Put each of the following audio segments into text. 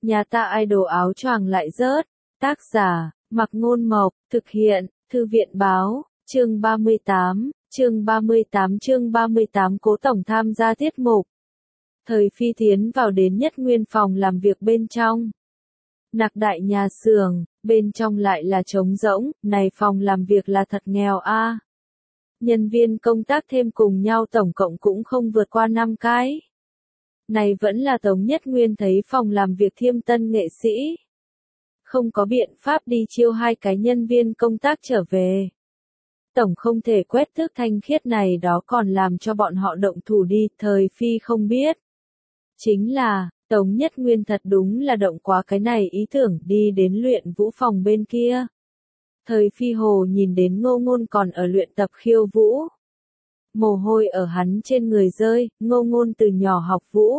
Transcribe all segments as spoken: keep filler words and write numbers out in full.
Nhà ta idol áo choàng lại rớt. Tác giả, Mặc Ngôn Mộc, thực hiện, Thư viện Báo, chương ba mươi tám, chương ba mươi tám chương ba mươi tám Cố Tổng tham gia tiết mục. Thời Phi tiến vào đến Nhất Nguyên phòng làm việc bên trong. Nặc đại nhà xưởng, bên trong lại là trống rỗng, này phòng làm việc là thật nghèo a. À. Nhân viên công tác thêm cùng nhau tổng cộng cũng không vượt qua năm cái. Này vẫn là Tống Nhất Nguyên thấy phòng làm việc thiêm tân nghệ sĩ. Không có biện pháp đi chiêu hai cái nhân viên công tác trở về. Tổng không thể quét tước thanh khiết này đó còn làm cho bọn họ động thủ đi, Thời Phi không biết. Chính là, Tống Nhất Nguyên thật đúng là động quá cái này ý tưởng đi đến luyện vũ phòng bên kia. Thời Phi hồ nhìn đến Ngô Ngôn còn ở luyện tập khiêu vũ. Mồ hôi ở hắn trên người rơi, Ngô Ngôn từ nhỏ học vũ.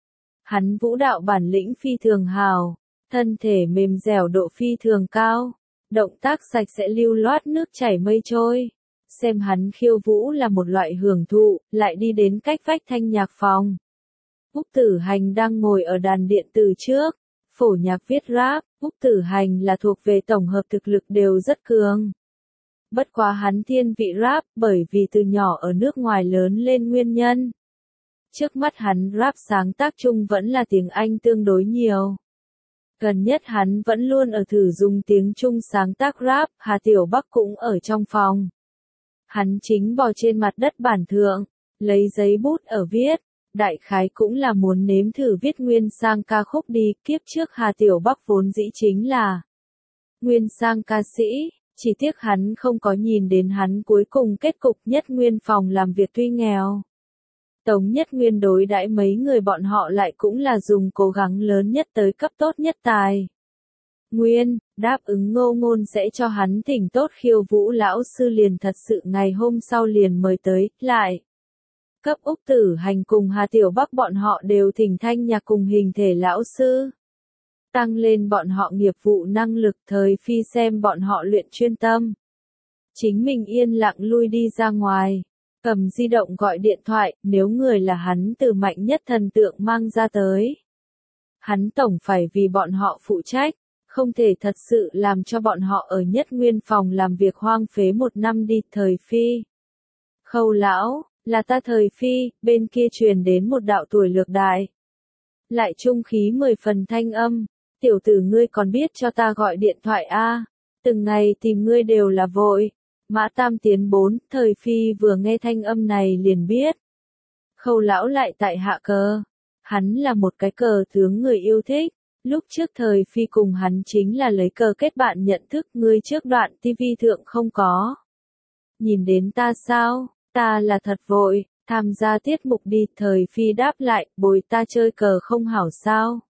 Hắn vũ đạo bản lĩnh phi thường hào, thân thể mềm dẻo độ phi thường cao, động tác sạch sẽ lưu loát nước chảy mây trôi. Xem hắn khiêu vũ là một loại hưởng thụ, lại đi đến cách vách thanh nhạc phòng. Úc Tử Hành đang ngồi ở đàn điện từ trước, phổ nhạc viết rap, Úc Tử Hành là thuộc về tổng hợp thực lực đều rất cường. Bất quá hắn thiên vị rap bởi vì từ nhỏ ở nước ngoài lớn lên nguyên nhân. Trước mắt hắn rap sáng tác chung vẫn là tiếng Anh tương đối nhiều. Gần nhất hắn vẫn luôn ở thử dùng tiếng Trung sáng tác rap, Hà Tiểu Bắc cũng ở trong phòng. Hắn chính bò trên mặt đất bản thượng, lấy giấy bút ở viết. Đại khái cũng là muốn nếm thử viết nguyên sang ca khúc đi, kiếp trước Hà Tiểu Bắc vốn dĩ chính là nguyên sang ca sĩ, chỉ tiếc hắn không có nhìn đến hắn cuối cùng kết cục. Nhất Nguyên phòng làm việc tuy nghèo. Tống Nhất Nguyên đối đãi mấy người bọn họ lại cũng là dùng cố gắng lớn nhất tới cấp tốt nhất tài. Nguyên, đáp ứng Ngô Ngôn sẽ cho hắn thỉnh tốt khiêu vũ lão sư liền thật sự ngày hôm sau liền mời tới, lại. Cấp Úc Tử Hành cùng Hà Tiểu Bắc bọn họ đều thỉnh thanh nhạc cùng hình thể lão sư. Tăng lên bọn họ nghiệp vụ năng lực. Thời Phi xem bọn họ luyện chuyên tâm. Chính mình yên lặng lui đi ra ngoài. Cầm di động gọi điện thoại, nếu người là hắn từ mạnh nhất thần tượng mang ra tới. Hắn tổng phải vì bọn họ phụ trách, không thể thật sự làm cho bọn họ ở Nhất Nguyên phòng làm việc hoang phế một năm đi. Thời Phi. Khâu lão. Là ta Thời Phi, bên kia truyền đến một đạo tuổi lược đại. Lại trung khí mười phần thanh âm, tiểu tử ngươi còn biết cho ta gọi điện thoại a? À? Từng ngày tìm ngươi đều là vội. Mã Tam Tiến bốn, Thời Phi vừa nghe thanh âm này liền biết. Khâu lão lại tại hạ cờ. Hắn là một cái cờ tướng người yêu thích. Lúc trước Thời Phi cùng hắn chính là lấy cờ kết bạn nhận thức. Ngươi trước đoạn ti vi thượng không có. Nhìn đến ta sao? Ta là thật vội, tham gia tiết mục đi. Thời Phi đáp lại, bồi ta chơi cờ không hảo sao.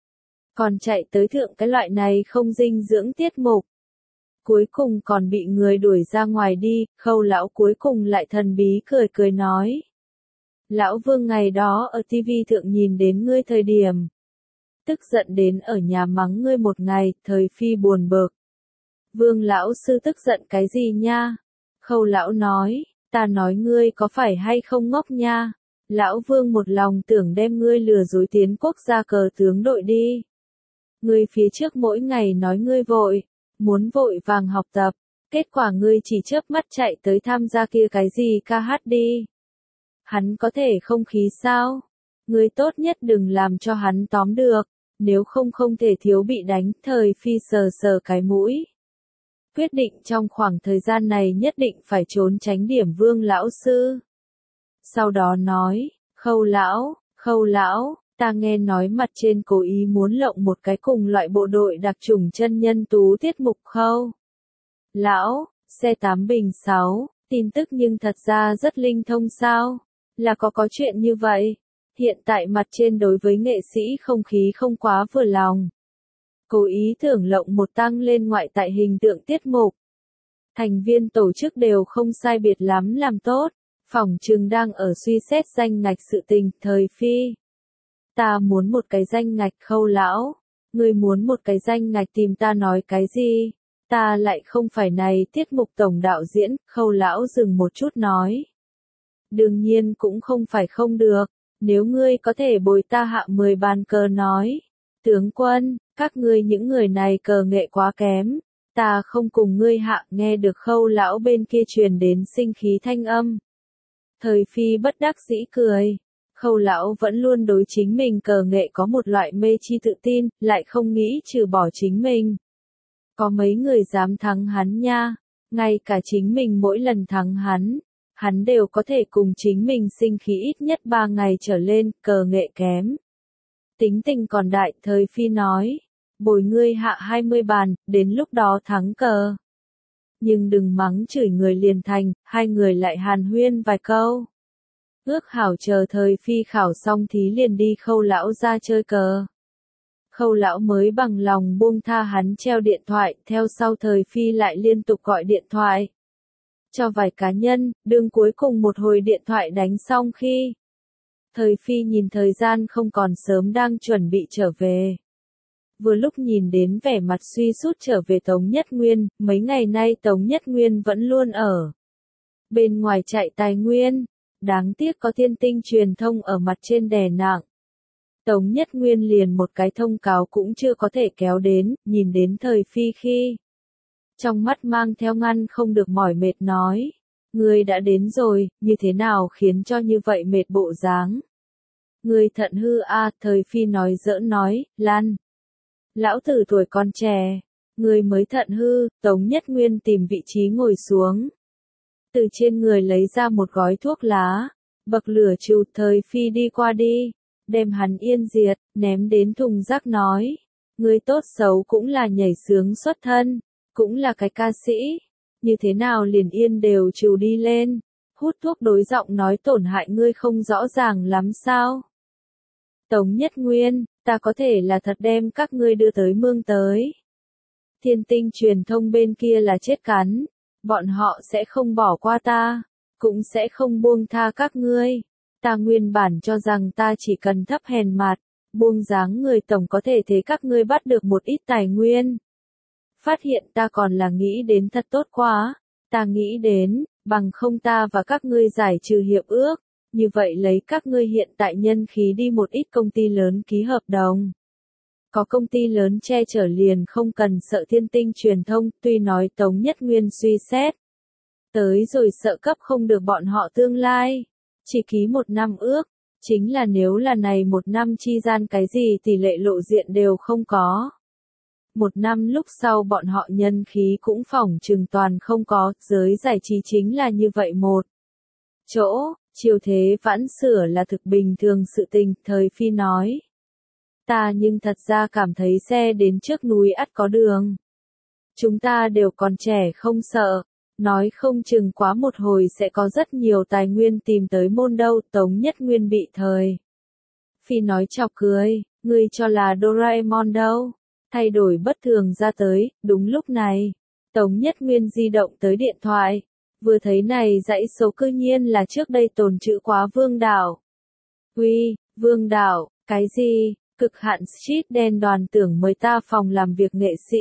Còn chạy tới thượng cái loại này không dinh dưỡng tiết mục. Cuối cùng còn bị người đuổi ra ngoài đi. Khâu lão cuối cùng lại thần bí cười cười nói. Lão Vương ngày đó ở ti vi thượng nhìn đến ngươi thời điểm. Tức giận đến ở nhà mắng ngươi một ngày. Thời Phi buồn bực. Vương lão sư tức giận cái gì nha? Khâu lão nói. Ta nói ngươi có phải hay không ngốc nha? Lão Vương một lòng tưởng đem ngươi lừa dối tiến quốc gia cờ tướng đội đi. Ngươi phía trước mỗi ngày nói ngươi vội, muốn vội vàng học tập, kết quả ngươi chỉ chớp mắt chạy tới tham gia kia cái gì ca hát đi. Hắn có thể không khí sao? Ngươi tốt nhất đừng làm cho hắn tóm được, nếu không không thể thiếu bị đánh. Thời Phi sờ sờ cái mũi. Quyết định trong khoảng thời gian này nhất định phải trốn tránh điểm Vương lão sư. Sau đó nói, Khâu lão, Khâu lão, ta nghe nói mặt trên cố ý muốn lộng một cái cùng loại bộ đội đặc chủng chân nhân tú tiết mục. Khâu lão, xe tám bình sáu, tin tức nhưng thật ra rất linh thông sao? Là có có chuyện như vậy? Hiện tại mặt trên đối với nghệ sĩ không khí không quá vừa lòng. Cố ý tưởng lộng một tăng lên ngoại tại hình tượng tiết mục. Thành viên tổ chức đều không sai biệt lắm làm tốt, phỏng chừng đang ở suy xét danh ngạch sự tình. Thời Phi. Ta muốn một cái danh ngạch. Khâu lão. Ngươi muốn một cái danh ngạch tìm ta nói cái gì? Ta lại không phải này tiết mục tổng đạo diễn. Khâu lão dừng một chút nói. Đương nhiên cũng không phải không được, nếu ngươi có thể bồi ta hạ mười bàn cờ nói. Tướng quân, các ngươi những người này cờ nghệ quá kém, ta không cùng ngươi hạ. Nghe được Khâu lão bên kia truyền đến sinh khí thanh âm. Thời Phi bất đắc dĩ cười. Khâu lão vẫn luôn đối chính mình cờ nghệ có một loại mê chi tự tin, lại không nghĩ trừ bỏ chính mình. Có mấy người dám thắng hắn nha, ngay cả chính mình mỗi lần thắng hắn, hắn đều có thể cùng chính mình sinh khí ít nhất ba ngày trở lên, cờ nghệ kém. Tính tình còn đại. Thời Phi nói, bồi ngươi hạ hai mươi bàn, đến lúc đó thắng cờ. Nhưng đừng mắng chửi người liền thành. Hai người lại hàn huyên vài câu. Ước hảo chờ Thời Phi khảo xong thí liền đi Khâu lão ra chơi cờ. Khâu lão mới bằng lòng buông tha hắn treo điện thoại, theo sau Thời Phi lại liên tục gọi điện thoại cho vài cá nhân, đương cuối cùng một hồi điện thoại đánh xong khi Thời Phi nhìn thời gian không còn sớm đang chuẩn bị trở về. Vừa lúc nhìn đến vẻ mặt suy sút trở về Tống Nhất Nguyên, mấy ngày nay Tống Nhất Nguyên vẫn luôn ở bên ngoài chạy tài nguyên, đáng tiếc có Thiên Tinh truyền thông ở mặt trên đè nặng. Tống Nhất Nguyên liền một cái thông cáo cũng chưa có thể kéo đến, nhìn đến Thời Phi khi trong mắt mang theo ngăn không được mỏi mệt nói, ngươi đã đến rồi, như thế nào khiến cho như vậy mệt bộ dáng? Ngươi thận hư a. À, Thời Phi nói giỡn nói, Lan. Lão tử tuổi còn trẻ, ngươi mới thận hư. Tống Nhất Nguyên tìm vị trí ngồi xuống. Từ trên người lấy ra một gói thuốc lá, bậc lửa trừ. Thời Phi đi qua đi, đem hắn yên diệt, ném đến thùng rác nói, ngươi tốt xấu cũng là nhảy sướng xuất thân, cũng là cái ca sĩ, như thế nào liền yên đều trừ đi lên, hút thuốc đối giọng nói tổn hại ngươi không rõ ràng lắm sao? Tống Nhất Nguyên, ta có thể là thật đem các ngươi đưa tới mương tới. Thiên Tinh truyền thông bên kia là chết cắn, bọn họ sẽ không bỏ qua ta, cũng sẽ không buông tha các ngươi. Ta nguyên bản cho rằng ta chỉ cần thấp hèn mặt, buông dáng người tổng có thể thế các ngươi bắt được một ít tài nguyên. Phát hiện ta còn là nghĩ đến thật tốt quá, ta nghĩ đến, bằng không ta và các ngươi giải trừ hiệp ước, như vậy lấy các ngươi hiện tại nhân khí đi một ít công ty lớn ký hợp đồng. Có công ty lớn che chở liền không cần sợ Thiên Tinh truyền thông, tuy nói Tống Nhất Nguyên suy xét. Tới rồi sợ cấp không được bọn họ tương lai. Chỉ ký một năm ước, chính là nếu là này một năm chi gian cái gì tỷ lệ lộ diện đều không có. Một năm lúc sau bọn họ nhân khí cũng phỏng chừng toàn không có, giới giải trí chính là như vậy một chỗ, chiều thế vãn sửa là thực bình thường sự tình. Thời Phi nói, ta nhưng thật ra cảm thấy xe đến trước núi ắt có đường. Chúng ta đều còn trẻ không sợ, nói không chừng quá một hồi sẽ có rất nhiều tài nguyên tìm tới môn đâu. Tống Nhất Nguyên bị Thời Phi nói chọc cười, ngươi cho là Doraemon đâu, thay đổi bất thường ra tới. Đúng lúc này, Tống Nhất Nguyên di động tới điện thoại, vừa thấy này dãy số cư nhiên là trước đây tồn trữ quá Vương Đảo. Uy, Vương Đảo, cái gì? Cực hạn street đen đoàn tưởng mời ta phòng làm việc nghệ sĩ.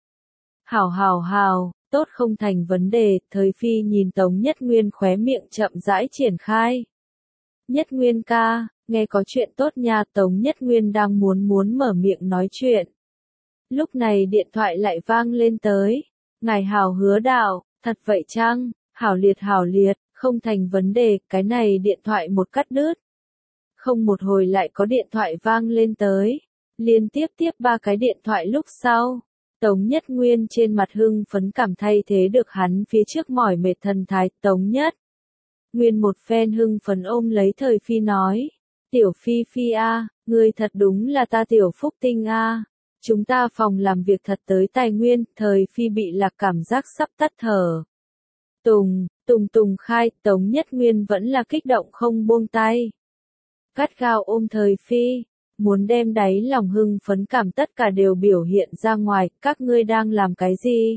Hảo hảo hảo, tốt không thành vấn đề. Thời Phi nhìn Tống Nhất Nguyên khóe miệng chậm rãi triển khai. Nhất Nguyên ca, nghe có chuyện tốt nha. Tống Nhất Nguyên đang muốn muốn mở miệng nói chuyện. Lúc này điện thoại lại vang lên tới. Ngài Hảo Hứa Đảo, thật vậy chăng? Hảo liệt hảo liệt, không thành vấn đề. Cái này điện thoại một cắt đứt. Không một hồi lại có điện thoại vang lên tới. Liên tiếp tiếp ba cái điện thoại lúc sau. Tống Nhất Nguyên trên mặt hưng phấn cảm thay thế được hắn phía trước mỏi mệt thần thái. Tống Nhất Nguyên một phen hưng phấn ôm lấy Thời Phi nói. Tiểu Phi Phi a, ngươi thật đúng là ta tiểu phúc tinh a. Chúng ta phòng làm việc thật tới tài nguyên. Thời Phi bị lạc cảm giác sắp tắt thở. Tùng, tùng tùng khai. Tống Nhất Nguyên vẫn là kích động không buông tay. Gắt gao ôm Thời Phi, muốn đem đáy lòng hưng phấn cảm tất cả đều biểu hiện ra ngoài. Các ngươi đang làm cái gì?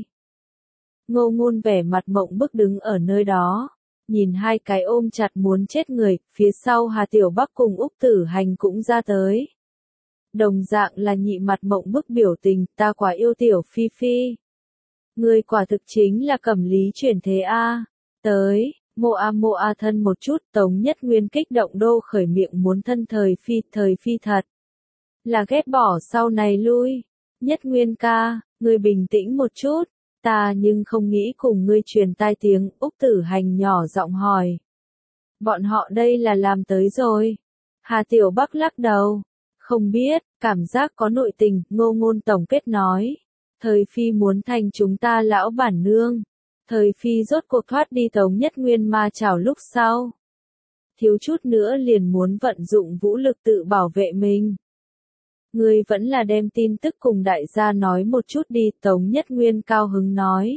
Ngô Ngôn vẻ mặt mộng bức đứng ở nơi đó, nhìn hai cái ôm chặt muốn chết người. Phía sau Hà Tiểu Bắc cùng Úc Tử Hành cũng ra tới. Đồng dạng là nhị mặt mộng bức biểu tình. Ta quá yêu Tiểu Phi Phi. Ngươi quả thực chính là Cẩm Lý chuyển thế a. Tới. Mộ a mộ a thân một chút. Tống Nhất Nguyên kích động đô khởi miệng muốn thân Thời Phi. Thời Phi thật là ghét bỏ sau này lui. Nhất Nguyên ca, ngươi bình tĩnh một chút, ta nhưng không nghĩ cùng ngươi truyền tai tiếng, Úc Tử Hành nhỏ giọng hỏi. Bọn họ đây là làm tới rồi. Hà Tiểu Bắc lắc đầu. Không biết, cảm giác có nội tình, Ngô Ngôn tổng kết nói. Thời Phi muốn thành chúng ta lão bản nương. Thời Phi rốt cuộc thoát đi Tống Nhất Nguyên ma chảo lúc sau. Thiếu chút nữa liền muốn vận dụng vũ lực tự bảo vệ mình. Ngươi vẫn là đem tin tức cùng đại gia nói một chút đi, Tống Nhất Nguyên cao hứng nói.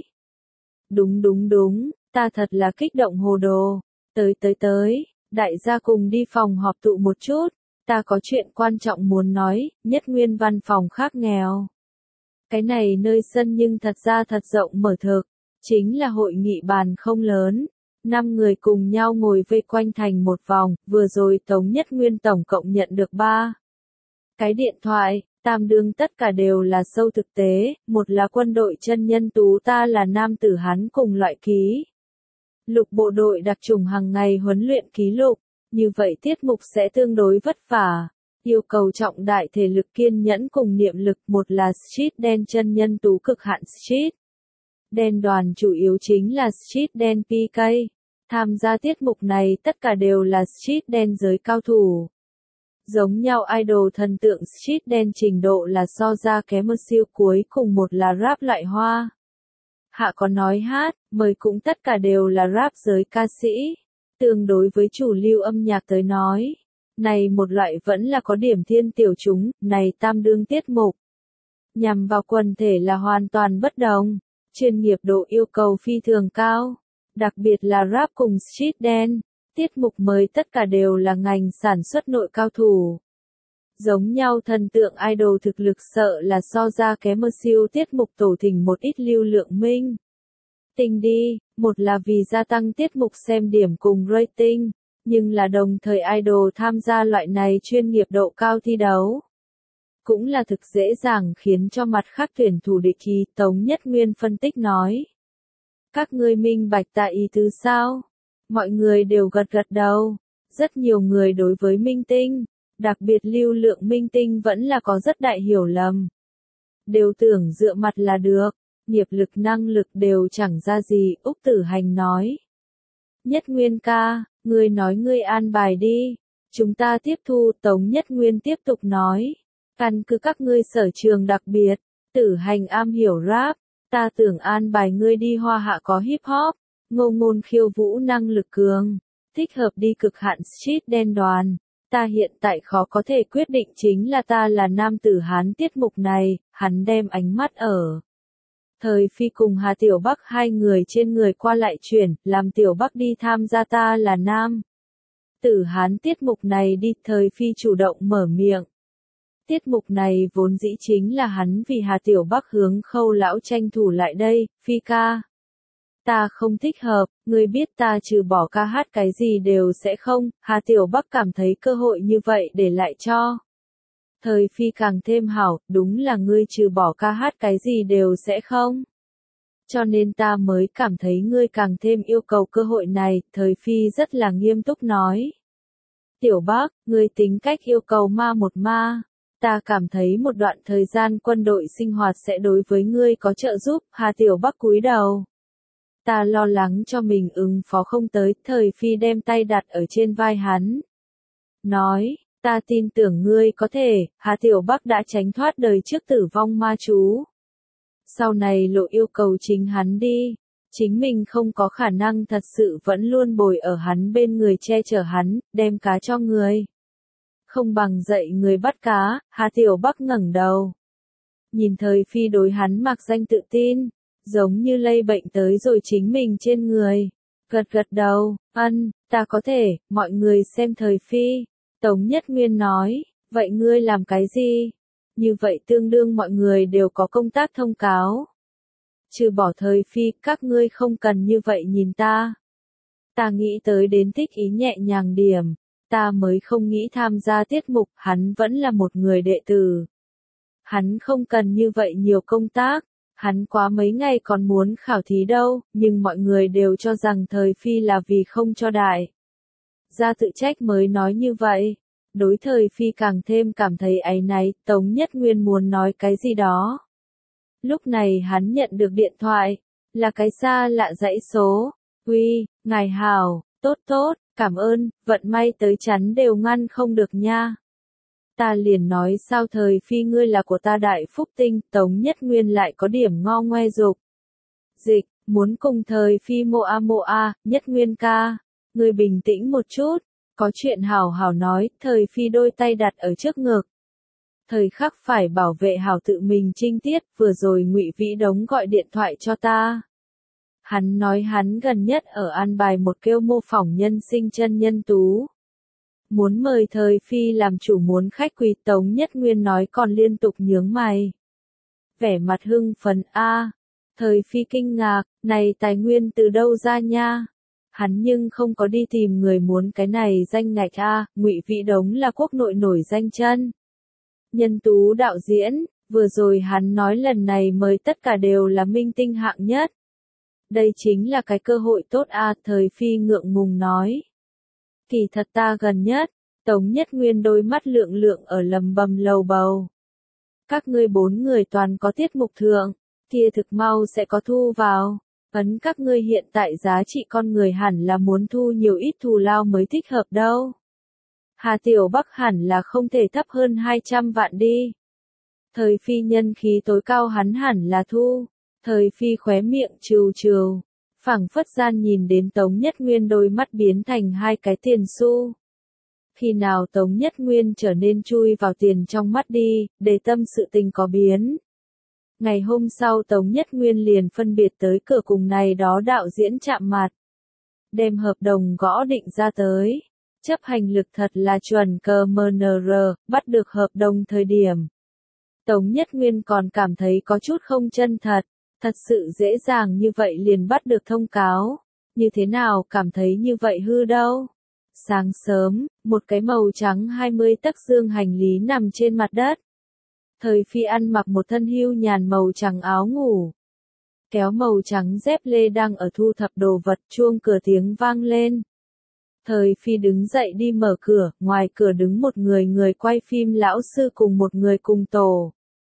Đúng đúng đúng, ta thật là kích động hồ đồ. Tới tới tới, đại gia cùng đi phòng họp tụ một chút, ta có chuyện quan trọng muốn nói, Nhất Nguyên văn phòng khác nghèo. Cái này nơi sân nhưng thật ra thật rộng mở thực, chính là hội nghị bàn không lớn. Năm người cùng nhau ngồi vây quanh thành một vòng, vừa rồi Tống Nhất Nguyên tổng cộng nhận được ba cái điện thoại, tam đương tất cả đều là sâu thực tế, một là quân đội chân nhân tú ta là nam tử Hán cùng loại ký. Lục bộ đội đặc trùng hàng ngày huấn luyện ký lục, như vậy tiết mục sẽ tương đối vất vả. Yêu cầu trọng đại thể lực kiên nhẫn cùng niệm lực, một là street đen chân nhân tú cực hạn street. Đen đoàn chủ yếu chính là street đen pê ca. Tham gia tiết mục này tất cả đều là street đen giới cao thủ. Giống nhau idol thần tượng street đen trình độ là so ra kém một siêu cuối cùng một là rap lại hoa. Hạ có nói hát, mời cũng tất cả đều là rap giới ca sĩ. Tương đối với chủ lưu âm nhạc tới nói, này một loại vẫn là có điểm thiên tiểu chúng, này tam đương tiết mục. Nhằm vào quần thể là hoàn toàn bất đồng, chuyên nghiệp độ yêu cầu phi thường cao, đặc biệt là rap cùng street dance. Tiết mục mới tất cả đều là ngành sản xuất nội cao thủ. Giống nhau thần tượng idol thực lực sợ là so ra kém một siêu tiết mục tổ thỉnh một ít lưu lượng minh. Tình đi, một là vì gia tăng tiết mục xem điểm cùng rating, nhưng là đồng thời idol tham gia loại này chuyên nghiệp độ cao thi đấu. Cũng là thực dễ dàng khiến cho mặt khác tuyển thủ địch ý, Tống Nhất Nguyên phân tích nói. Các ngươi minh bạch tại ý tứ sao? Mọi người đều gật gật đầu. Rất nhiều người đối với minh tinh, đặc biệt lưu lượng minh tinh vẫn là có rất đại hiểu lầm. Đều tưởng dựa mặt là được, nghiệp lực năng lực đều chẳng ra gì, Úc Tử Hành nói. Nhất Nguyên ca, ngươi nói ngươi an bài đi. Chúng ta tiếp thu, Tống Nhất Nguyên tiếp tục nói. Căn cứ các ngươi sở trường đặc biệt, Tử Hành am hiểu rap, ta tưởng an bài ngươi đi hoa hạ có hip hop. Ngô Ngôn khiêu vũ năng lực cường, thích hợp đi cực hạn street đen đoàn. Ta hiện tại khó có thể quyết định chính là ta là nam tử Hán tiết mục này, hắn đem ánh mắt ở. Thời Phi cùng Hà Tiểu Bắc hai người trên người qua lại chuyển, làm Tiểu Bắc đi tham gia ta là nam tử Hán tiết mục này đi, Thời Phi chủ động mở miệng. Tiết mục này vốn dĩ chính là hắn vì Hà Tiểu Bắc hướng Khâu lão tranh thủ lại đây, Phi ca. Ta không thích hợp, ngươi biết ta trừ bỏ ca hát cái gì đều sẽ không, Hà Tiểu Bắc cảm thấy cơ hội như vậy để lại cho. Thời Phi càng thêm hảo, đúng là ngươi trừ bỏ ca hát cái gì đều sẽ không. Cho nên ta mới cảm thấy ngươi càng thêm yêu cầu cơ hội này, Thời Phi rất là nghiêm túc nói. Tiểu Bắc, ngươi tính cách yêu cầu ma một ma. Ta cảm thấy một đoạn thời gian quân đội sinh hoạt sẽ đối với ngươi có trợ giúp, Hà Tiểu Bắc cúi đầu. Ta lo lắng cho mình ứng phó không tới, Thời Phi đem tay đặt ở trên vai hắn. Nói, ta tin tưởng ngươi có thể, Hà Tiểu Bắc đã tránh thoát đời trước tử vong ma chú. Sau này lộ yêu cầu chính hắn đi, chính mình không có khả năng thật sự vẫn luôn bồi ở hắn bên người che chở hắn, đem cá cho người. Không bằng dạy người bắt cá, Hà Tiểu Bắc ngẩng đầu. Nhìn Thời Phi đối hắn mặc danh tự tin. Giống như lây bệnh tới rồi chính mình trên người. Gật gật đầu, ân, ta có thể, mọi người xem Thời Phi. Tống Nhất Nguyên nói, vậy ngươi làm cái gì? Như vậy tương đương mọi người đều có công tác thông cáo. Trừ bỏ Thời Phi, các ngươi không cần như vậy nhìn ta. Ta nghĩ tới đến thích ý nhẹ nhàng điểm. Ta mới không nghĩ tham gia tiết mục, hắn vẫn là một người đệ tử. Hắn không cần như vậy nhiều công tác. Hắn quá mấy ngày còn muốn khảo thí đâu, nhưng mọi người đều cho rằng Thời Phi là vì không cho đại gia tự trách mới nói như vậy. Đối Thời Phi càng thêm cảm thấy áy náy, Tống Nhất Nguyên muốn nói cái gì đó. Lúc này hắn nhận được điện thoại, là cái xa lạ dãy số. Uy, ngài hảo, tốt tốt, cảm ơn, vận may tới chắn đều ngăn không được nha. Ta liền nói sao Thời Phi ngươi là của ta đại phúc tinh, Tống Nhất Nguyên lại có điểm ngo ngoe dục. Dịch, muốn cùng Thời Phi mộ a mộ a, Nhất Nguyên ca, ngươi bình tĩnh một chút, có chuyện hảo hảo nói, Thời Phi đôi tay đặt ở trước ngực. Thời khắc phải bảo vệ hảo tự mình trinh tiết, vừa rồi Ngụy Vĩ Đống gọi điện thoại cho ta. Hắn nói hắn gần nhất ở an bài một kêu mô phỏng nhân sinh chân nhân tú. Muốn mời Thời Phi làm chủ muốn khách quý, Tống Nhất Nguyên nói còn liên tục nhướng mày. Vẻ mặt hưng phấn a. Thời Phi kinh ngạc, này tài nguyên từ đâu ra nha? Hắn nhưng không có đi tìm người muốn cái này danh ngạch a, Ngụy Vĩ Đống là quốc nội nổi danh chân nhân tú đạo diễn, vừa rồi hắn nói lần này mời tất cả đều là minh tinh hạng nhất. Đây chính là cái cơ hội tốt a, Thời Phi ngượng ngùng nói. Kỳ thật ta gần nhất, Tống Nhất Nguyên đôi mắt lượng lượng ở lầm bầm lầu bầu. Các ngươi bốn người toàn có tiết mục thượng, kia thực mau sẽ có thu vào. Ấn các ngươi hiện tại giá trị con người hẳn là muốn thu nhiều ít thù lao mới thích hợp đâu. Hà Tiểu Bắc hẳn là không thể thấp hơn hai trăm vạn đi. Thời Phi nhân khí tối cao hắn hẳn là thu. Thời Phi khóe miệng trừ trừ. Phảng phất gian nhìn đến Tống Nhất Nguyên đôi mắt biến thành hai cái tiền xu. Khi nào Tống Nhất Nguyên trở nên chui vào tiền trong mắt đi, để tâm sự tình có biến. Ngày hôm sau Tống Nhất Nguyên liền phân biệt tới cửa cùng này đó đạo diễn chạm mặt. Đem hợp đồng gõ định ra tới. Chấp hành lực thật là chuẩn cờ em en rờ, bắt được hợp đồng thời điểm. Tống Nhất Nguyên còn cảm thấy có chút không chân thật. Thật sự dễ dàng như vậy liền bắt được thông cáo. Như thế nào cảm thấy như vậy hư đâu. Sáng sớm, một cái màu trắng hai mươi tấc dương hành lý nằm trên mặt đất. Thời Phi ăn mặc một thân hưu nhàn màu trắng áo ngủ. Kéo màu trắng dép lê đang ở thu thập đồ vật, chuông cửa tiếng vang lên. Thời Phi đứng dậy đi mở cửa, ngoài cửa đứng một người người quay phim lão sư cùng một người cùng tổ.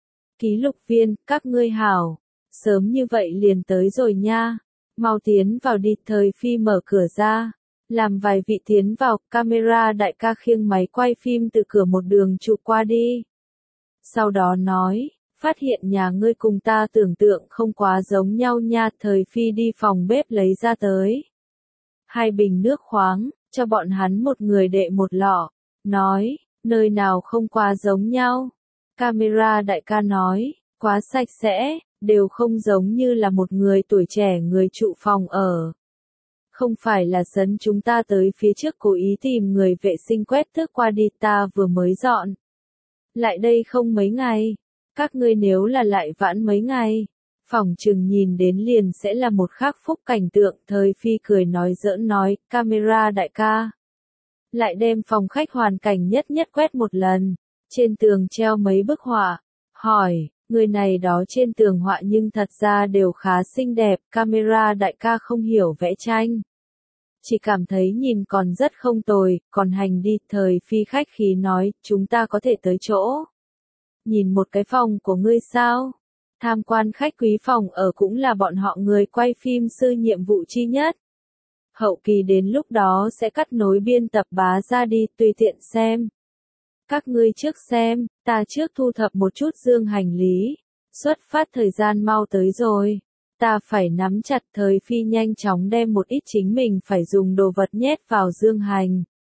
Ký lục viên, các ngươi hảo. Sớm như vậy liền tới rồi nha. Mau tiến vào đi, Thời Phi mở cửa ra. Làm vài vị tiến vào, camera đại ca khiêng máy quay phim từ cửa một đường chụp qua đi. Sau đó nói, phát hiện nhà ngươi cùng ta tưởng tượng không quá giống nhau nha. Thời Phi đi phòng bếp lấy ra tới hai bình nước khoáng, cho bọn hắn một người đệ một lọ. Nói, nơi nào không quá giống nhau. Camera đại ca nói, quá sạch sẽ. Đều không giống như là một người tuổi trẻ người trụ phòng ở. Không phải là sấn chúng ta tới phía trước cố ý tìm người vệ sinh quét tước qua đi, ta vừa mới dọn. Lại đây không mấy ngày. Các ngươi nếu là lại vãn mấy ngày, phòng chừng nhìn đến liền sẽ là một khác phúc cảnh tượng. Thời Phi cười nói giỡn nói, camera đại ca. Lại đem phòng khách hoàn cảnh nhất nhất quét một lần. Trên tường treo mấy bức họa. Hỏi. Người này đó trên tường họa nhưng thật ra đều khá xinh đẹp, camera đại ca không hiểu vẽ tranh. Chỉ cảm thấy nhìn còn rất không tồi, còn hành đi. Thời Phi khách khí nói, chúng ta có thể tới chỗ. Nhìn một cái phòng của ngươi sao? Tham quan khách quý phòng ở cũng là bọn họ người quay phim sư nhiệm vụ chi nhất. Hậu kỳ đến lúc đó sẽ cắt nối biên tập bá ra đi, tùy tiện xem. Các ngươi trước xem, ta trước thu thập một chút dương hành lý. Xuất phát thời gian mau tới rồi. Ta phải nắm chặt. Thời Phi nhanh chóng đem một ít chính mình phải dùng đồ vật nhét vào dương hành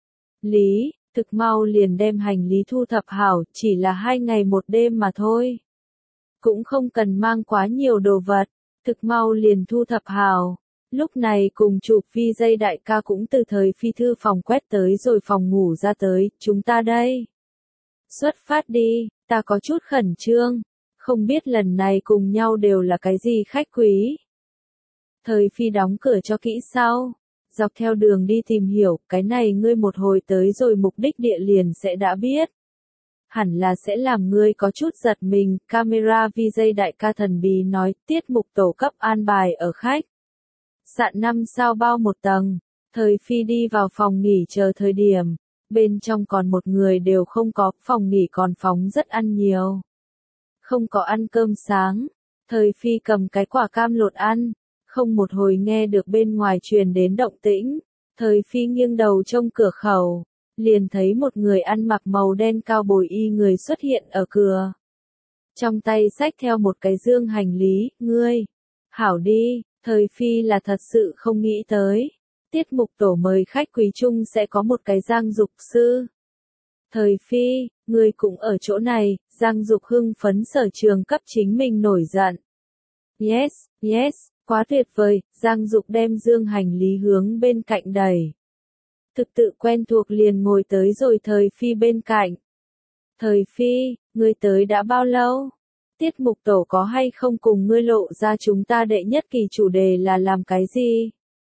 lý. Thực mau liền đem hành lý thu thập hảo, chỉ là hai ngày một đêm mà thôi. Cũng không cần mang quá nhiều đồ vật. Thực mau liền thu thập hảo. Lúc này cùng chụp vi dây đại ca cũng từ Thời Phi thư phòng quét tới rồi phòng ngủ ra tới, chúng ta đây. Xuất phát đi, ta có chút khẩn trương, không biết lần này cùng nhau đều là cái gì khách quý. Thời Phi đóng cửa cho kỹ sau, dọc theo đường đi tìm hiểu, cái này ngươi một hồi tới rồi mục đích địa liền sẽ đã biết. Hẳn là sẽ làm ngươi có chút giật mình, camera vi dây đại ca thần bí nói, tiết mục tổ cấp an bài ở khách. Sạn năm sao bao một tầng, Thời Phi đi vào phòng nghỉ chờ thời điểm. bên trong còn một người đều không có, phòng nghỉ còn phóng rất ăn nhiều. Không có ăn cơm sáng, Thời Phi cầm cái quả cam lột ăn, không một hồi nghe được bên ngoài truyền đến động tĩnh. Thời Phi nghiêng đầu trông cửa khẩu, liền thấy một người ăn mặc màu đen cao bồi y người xuất hiện ở cửa. Trong tay xách theo một cái dương hành lý, ngươi, hảo đi, Thời Phi là thật sự không nghĩ tới. Tiết mục tổ mời khách quý chung sẽ có một cái Giang Dục sư. Thời Phi, ngươi cũng ở chỗ này, Giang Dục hưng phấn sở trường cấp chính mình nổi giận. Yes, yes, quá tuyệt vời, Giang Dục đem dương hành lý hướng bên cạnh đẩy. Thực tự quen thuộc liền ngồi tới rồi Thời Phi bên cạnh. Thời Phi, ngươi tới đã bao lâu? Tiết mục tổ có hay không cùng ngươi lộ ra chúng ta đệ nhất kỳ chủ đề là làm cái gì?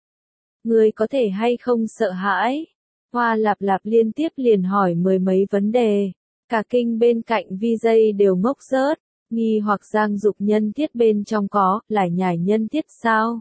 Ngươi có thể hay không sợ hãi? Hoa Lạp Lạp liên tiếp liền hỏi mười mấy vấn đề. Cả kinh bên cạnh vi dây đều ngốc rớt. Nghi hoặc Giang Dục nhân thiết bên trong có, lại nhảy nhân thiết sao?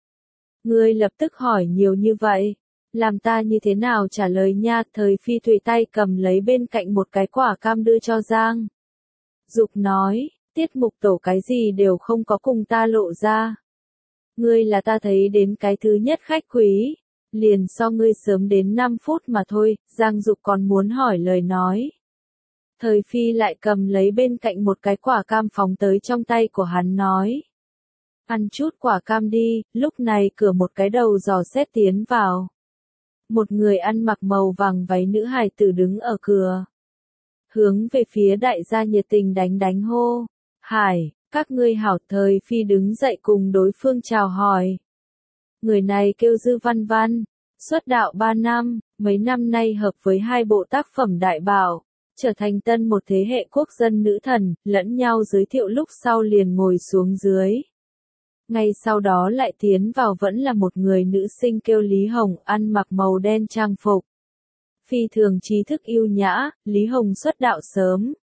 Ngươi lập tức hỏi nhiều như vậy. Làm ta như thế nào trả lời nha? Thời Phi tùy tay cầm lấy bên cạnh một cái quả cam đưa cho Giang Dục nói, tiết mục tổ cái gì đều không có cùng ta lộ ra. Ngươi là ta thấy đến cái thứ nhất khách quý, liền so ngươi sớm đến năm phút mà thôi. Giang Dục còn muốn hỏi lời nói. Thời Phi lại cầm lấy bên cạnh một cái quả cam phóng tới trong tay của hắn nói. Ăn chút quả cam đi, lúc này cửa một cái đầu dò xét tiến vào. Một người ăn mặc màu vàng váy nữ hài tử đứng ở cửa. Hướng về phía đại gia nhiệt tình đánh đánh hô. Hải, các ngươi hảo. Thời Phi đứng dậy cùng đối phương chào hỏi. Người này kêu Dư Văn Văn, xuất đạo ba năm, mấy năm nay hợp với hai bộ tác phẩm đại bảo, trở thành tân một thế hệ quốc dân nữ thần, lẫn nhau giới thiệu lúc sau liền ngồi xuống dưới. Ngay sau đó lại tiến vào vẫn là một người nữ sinh kêu Lý Hồng, ăn mặc màu đen trang phục. Phi thường trí thức yêu nhã, Lý Hồng xuất đạo sớm.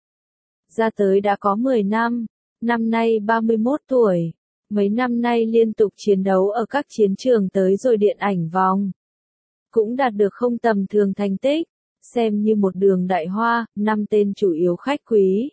Ra tới đã có mười năm, năm nay ba mươi mốt tuổi. Mấy năm nay liên tục chiến đấu ở các chiến trường tới rồi điện ảnh vòng. Cũng đạt được không tầm thường thành tích, xem như một đường đại hoa, năm tên chủ yếu khách quý.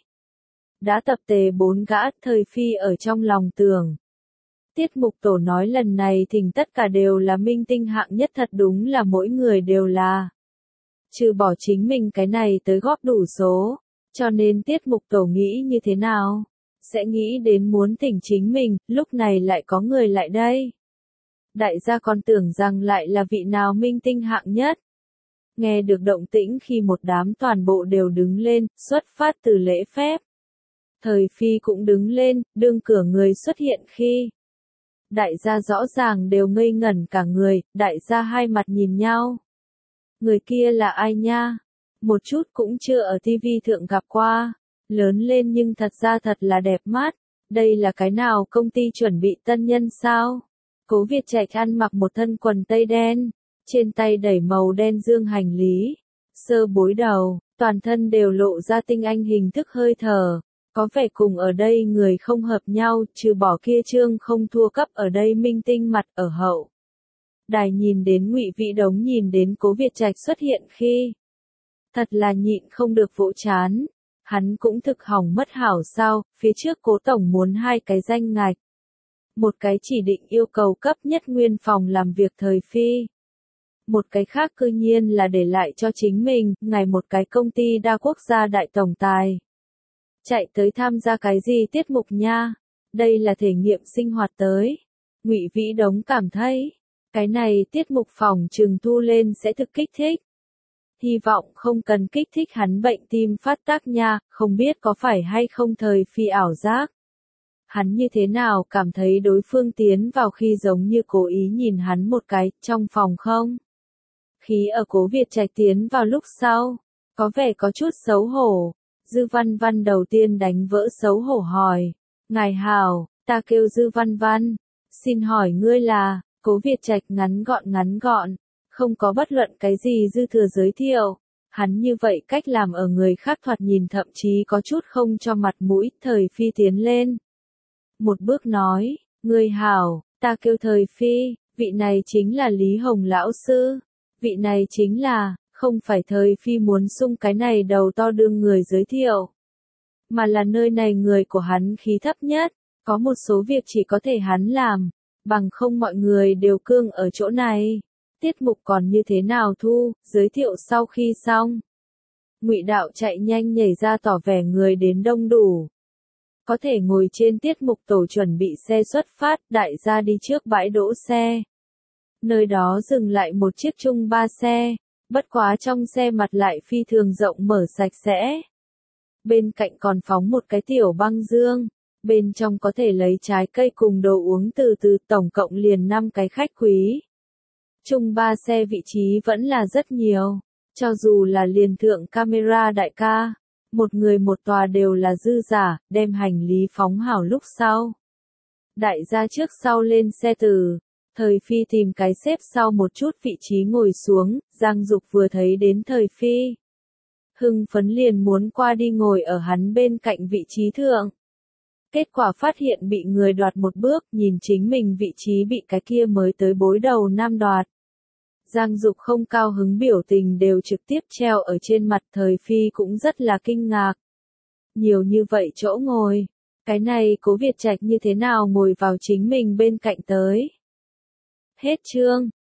Đã tập tề bốn gã, Thời Phi ở trong lòng tưởng. Tiết mục tổ nói lần này thỉnh tất cả đều là minh tinh hạng nhất, thật đúng là mỗi người đều là. Trừ bỏ chính mình cái này tới góp đủ số, cho nên tiết mục tổ nghĩ như thế nào? Sẽ nghĩ đến muốn thỉnh chính mình, lúc này lại có người lại đây. Đại gia còn tưởng rằng lại là vị nào minh tinh hạng nhất. Nghe được động tĩnh khi một đám toàn bộ đều đứng lên, xuất phát từ lễ phép. Thời Phi cũng đứng lên, đương cửa người xuất hiện khi. Đại gia rõ ràng đều ngây ngẩn cả người, đại gia hai mặt nhìn nhau. Người kia là ai nha? Một chút cũng chưa ở ti vi thượng gặp qua. Lớn lên nhưng thật ra thật là đẹp mắt. Đây là cái nào công ty chuẩn bị tân nhân sao? Cố Việt Trạch ăn mặc một thân quần tây đen, trên tay đẩy màu đen dương hành lý, sơ bối đầu, toàn thân đều lộ ra tinh anh hình thức hơi thở, có vẻ cùng ở đây người không hợp nhau, trừ bỏ kia trương không thua cấp ở đây minh tinh mặt ở hậu. Đài nhìn đến Ngụy Vĩ Đống nhìn đến Cố Việt Trạch xuất hiện khi, thật là nhịn không được vỗ chán. Hắn cũng thực hỏng mất hảo sao, phía trước Cố tổng muốn hai cái danh ngạch. Một cái chỉ định yêu cầu cấp nhất nguyên phòng làm việc Thời Phi. Một cái khác cư nhiên là để lại cho chính mình, ngài một cái công ty đa quốc gia đại tổng tài. Chạy tới tham gia cái gì tiết mục nha? Đây là thể nghiệm sinh hoạt tới. Ngụy Vĩ Đống cảm thấy, cái này tiết mục phòng trường thu lên sẽ thực kích thích. Hy vọng không cần kích thích hắn bệnh tim phát tác nha, không biết có phải hay không Thời Phi ảo giác. Hắn như thế nào cảm thấy đối phương tiến vào khi giống như cố ý nhìn hắn một cái, trong phòng không? Khí ở Cố Việt Trạch tiến vào lúc sau, có vẻ có chút xấu hổ. Dư Văn Văn đầu tiên đánh vỡ xấu hổ hỏi. Ngài hảo, ta kêu Dư Văn Văn. Xin hỏi ngươi là, Cố Việt Trạch ngắn gọn ngắn gọn. Không có bất luận cái gì dư thừa giới thiệu. Hắn như vậy cách làm ở người khác thoạt nhìn thậm chí có chút không cho mặt mũi. Thời Phi tiến lên. Một bước nói, ngươi hảo, ta kêu Thời Phi, vị này chính là Lý Hồng lão sư. Vị này chính là, Không phải thời phi muốn sung cái này đầu to đương người giới thiệu, mà là nơi này người của hắn khí thấp nhất, có một số việc chỉ có thể hắn làm, bằng không mọi người đều cương ở chỗ này. Tiết mục còn như thế nào thu, giới thiệu sau khi xong. Ngụy Đạo chạy nhanh nhảy ra tỏ vẻ người đến đông đủ. Có thể ngồi trên tiết mục tổ chuẩn bị xe xuất phát, đại gia đi trước bãi đỗ xe. Nơi đó dừng lại một chiếc chung ba xe, bất quá trong xe mặt lại phi thường rộng mở sạch sẽ. Bên cạnh còn phóng một cái tiểu băng dương, bên trong có thể lấy trái cây cùng đồ uống từ từ, tổng cộng liền năm cái khách quý. Chung ba xe vị trí vẫn là rất nhiều, cho dù là liền thượng camera đại ca, một người một tòa đều là dư giả, đem hành lý phóng hảo lúc sau. Đại gia trước sau lên xe từ, Thời Phi tìm cái xếp sau một chút vị trí ngồi xuống, Giang Dục vừa thấy đến Thời Phi. Hưng phấn liền muốn qua đi ngồi ở hắn bên cạnh vị trí thượng. Kết quả phát hiện bị người đoạt một bước, nhìn chính mình vị trí bị cái kia mới tới bối đầu nam đoạt. Giang Dục không cao hứng, biểu tình đều trực tiếp treo ở trên mặt. Thời Phi cũng rất là kinh ngạc. Nhiều như vậy chỗ ngồi, cái này Cố Việt Trạch như thế nào ngồi vào chính mình bên cạnh tới. Hết chương.